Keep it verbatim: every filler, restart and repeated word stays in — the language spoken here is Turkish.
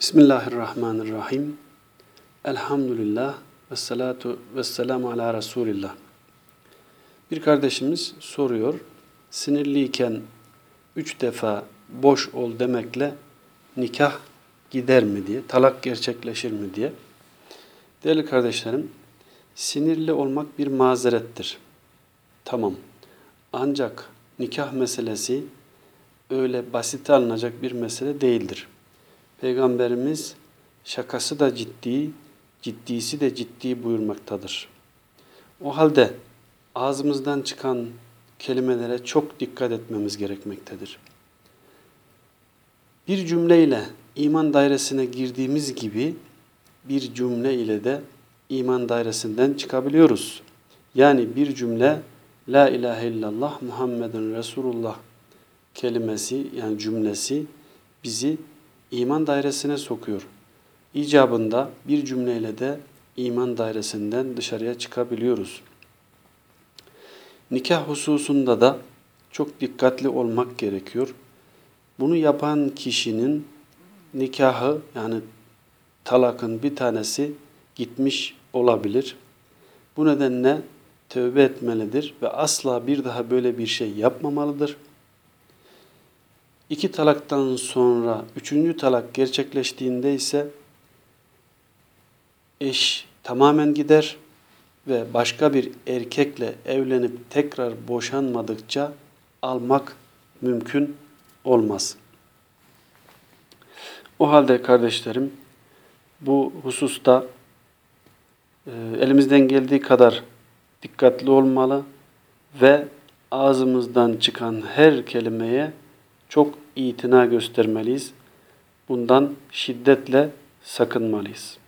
Bismillahirrahmanirrahim. Elhamdülillah ve salatu ve selamu ala Resulillah. Bir kardeşimiz soruyor, sinirliyken üç defa boş ol demekle nikah gider mi diye, talak gerçekleşir mi diye. Değerli kardeşlerim, sinirli olmak bir mazerettir. Tamam. Ancak nikah meselesi öyle basite alınacak bir mesele değildir. Peygamberimiz şakası da ciddi, ciddisi de ciddi buyurmaktadır. O halde ağzımızdan çıkan kelimelere çok dikkat etmemiz gerekmektedir. Bir cümleyle iman dairesine girdiğimiz gibi bir cümle ile de iman dairesinden çıkabiliyoruz. Yani bir cümle La ilahe illallah Muhammedun Resulullah kelimesi yani cümlesi bizi iman dairesine sokuyor. İcabında bir cümleyle de iman dairesinden dışarıya çıkabiliyoruz. Nikah hususunda da çok dikkatli olmak gerekiyor. Bunu yapan kişinin nikahı yani talakın bir tanesi gitmiş olabilir. Bu nedenle tövbe etmelidir ve asla bir daha böyle bir şey yapmamalıdır. İki talaktan sonra üçüncü talak gerçekleştiğinde ise eş tamamen gider ve başka bir erkekle evlenip tekrar boşanmadıkça almak mümkün olmaz. O halde kardeşlerim bu hususta e, elimizden geldiği kadar dikkatli olmalı ve ağzımızdan çıkan her kelimeye çok itina göstermeliyiz. Bundan şiddetle sakınmalıyız.